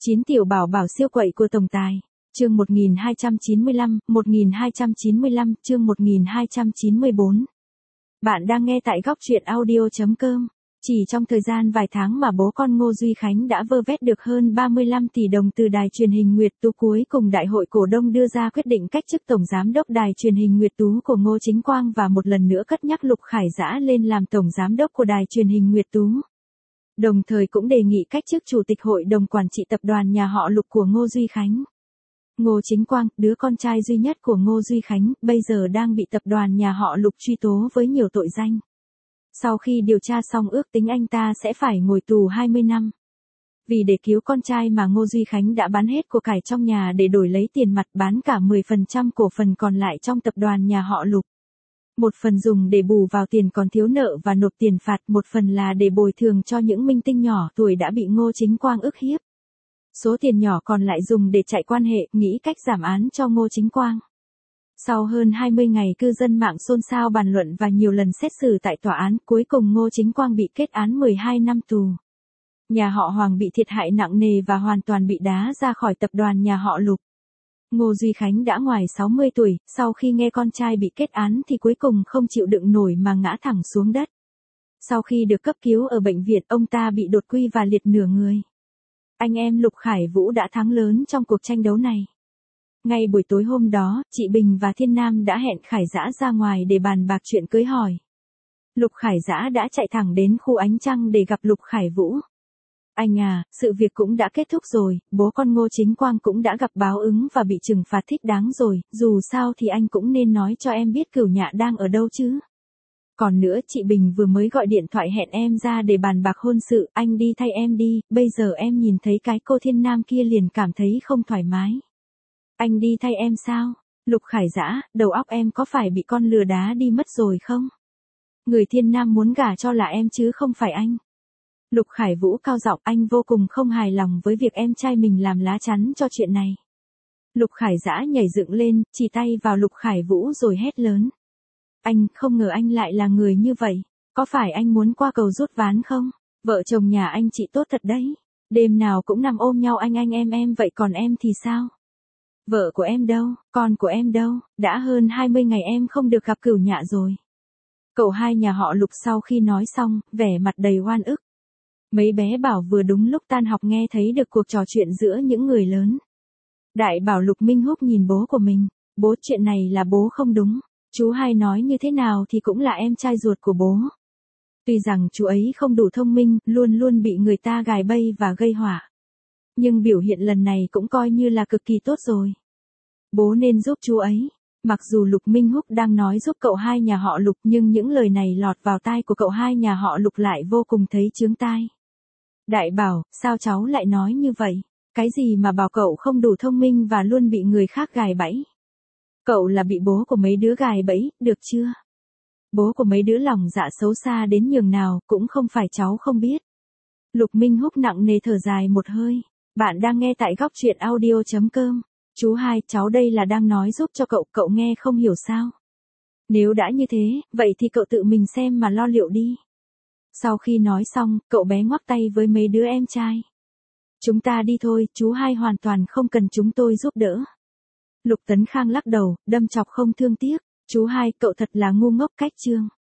9 tiểu bảo bảo siêu quậy của tổng tài. Chương 1295, chương 1294. Bạn đang nghe tại góc truyện audio.com. Chỉ trong thời gian vài tháng mà bố con Ngô Duy Khánh đã vơ vét được hơn 35 tỷ đồng từ đài truyền hình Nguyệt Tú, cuối cùng đại hội cổ đông đưa ra quyết định cách chức tổng giám đốc đài truyền hình Nguyệt Tú của Ngô Chính Quang và một lần nữa cất nhắc Lục Khải Dã lên làm tổng giám đốc của đài truyền hình Nguyệt Tú. Đồng thời cũng đề nghị cách chức chủ tịch hội đồng quản trị tập đoàn nhà họ Lục của Ngô Duy Khánh. Ngô Chính Quang, đứa con trai duy nhất của Ngô Duy Khánh, bây giờ đang bị tập đoàn nhà họ Lục truy tố với nhiều tội danh. Sau khi điều tra xong ước tính anh ta sẽ phải ngồi tù 20 năm. Vì để cứu con trai mà Ngô Duy Khánh đã bán hết của cải trong nhà để đổi lấy tiền mặt, bán cả 10% cổ phần còn lại trong tập đoàn nhà họ Lục. Một phần dùng để bù vào tiền còn thiếu nợ và nộp tiền phạt, một phần là để bồi thường cho những minh tinh nhỏ tuổi đã bị Ngô Chính Quang ức hiếp. Số tiền nhỏ còn lại dùng để chạy quan hệ, nghĩ cách giảm án cho Ngô Chính Quang. Sau hơn 20 ngày cư dân mạng xôn xao bàn luận và nhiều lần xét xử tại tòa án, cuối cùng Ngô Chính Quang bị kết án 12 năm tù. Nhà họ Hoàng bị thiệt hại nặng nề và hoàn toàn bị đá ra khỏi tập đoàn nhà họ Lục. Ngô Duy Khánh đã ngoài 60 tuổi, sau khi nghe con trai bị kết án thì cuối cùng không chịu đựng nổi mà ngã thẳng xuống đất. Sau khi được cấp cứu ở bệnh viện, ông ta bị đột quỵ và liệt nửa người. Anh em Lục Khải Vũ đã thắng lớn trong cuộc tranh đấu này. Ngay buổi tối hôm đó, chị Bình và Thiên Nam đã hẹn Khải Dã ra ngoài để bàn bạc chuyện cưới hỏi. Lục Khải Dã đã chạy thẳng đến khu Ánh Trăng để gặp Lục Khải Vũ. Anh à, sự việc cũng đã kết thúc rồi, bố con Ngô Chính Quang cũng đã gặp báo ứng và bị trừng phạt thích đáng rồi, dù sao thì anh cũng nên nói cho em biết Cửu Nhạ đang ở đâu chứ. Còn nữa, chị Bình vừa mới gọi điện thoại hẹn em ra để bàn bạc hôn sự, anh đi thay em đi, bây giờ em nhìn thấy cái cô Thiên Nam kia liền cảm thấy không thoải mái. Anh đi thay em sao? Lục Khải Dã, đầu óc em có phải bị con lừa đá đi mất rồi không? Người Thiên Nam muốn gả cho là em chứ không phải anh. Lục Khải Vũ cao giọng, anh vô cùng không hài lòng với việc em trai mình làm lá chắn cho chuyện này. Lục Khải Dã nhảy dựng lên, chỉ tay vào Lục Khải Vũ rồi hét lớn. Anh, không ngờ anh lại là người như vậy. Có phải anh muốn qua cầu rút ván không? Vợ chồng nhà anh chị tốt thật đấy. Đêm nào cũng nằm ôm nhau anh em vậy còn em thì sao? Vợ của em đâu? Con của em đâu? Đã hơn 20 ngày em không được gặp Cửu Nhạ rồi. Cậu hai nhà họ Lục sau khi nói xong, vẻ mặt đầy oan ức. Mấy bé Bảo vừa đúng lúc tan học nghe thấy được cuộc trò chuyện giữa những người lớn. Đại Bảo Lục Minh Húc nhìn bố của mình. Bố, chuyện này là bố không đúng. Chú hai nói như thế nào thì cũng là em trai ruột của bố. Tuy rằng chú ấy không đủ thông minh, luôn luôn bị người ta gài bẫy và gây họa. Nhưng biểu hiện lần này cũng coi như là cực kỳ tốt rồi. Bố nên giúp chú ấy. Mặc dù Lục Minh Húc đang nói giúp cậu hai nhà họ Lục, nhưng những lời này lọt vào tai của cậu hai nhà họ Lục lại vô cùng thấy chướng tai. Đại Bảo, sao cháu lại nói như vậy? Cái gì mà bảo cậu không đủ thông minh và luôn bị người khác gài bẫy? Cậu là bị bố của mấy đứa gài bẫy, được chưa? Bố của mấy đứa lòng dạ xấu xa đến nhường nào, cũng không phải cháu không biết. Lục Minh Húc nặng nề thở dài một hơi. Bạn đang nghe tại góc truyện audio.com. Chú hai, cháu đây là đang nói giúp cho cậu nghe không hiểu sao? Nếu đã như thế, vậy thì cậu tự mình xem mà lo liệu đi. Sau khi nói xong, cậu bé ngoắc tay với mấy đứa em trai. Chúng ta đi thôi, chú hai hoàn toàn không cần chúng tôi giúp đỡ. Lục Tấn Khang lắc đầu, đâm chọc không thương tiếc. Chú hai, cậu thật là ngu ngốc cách chương.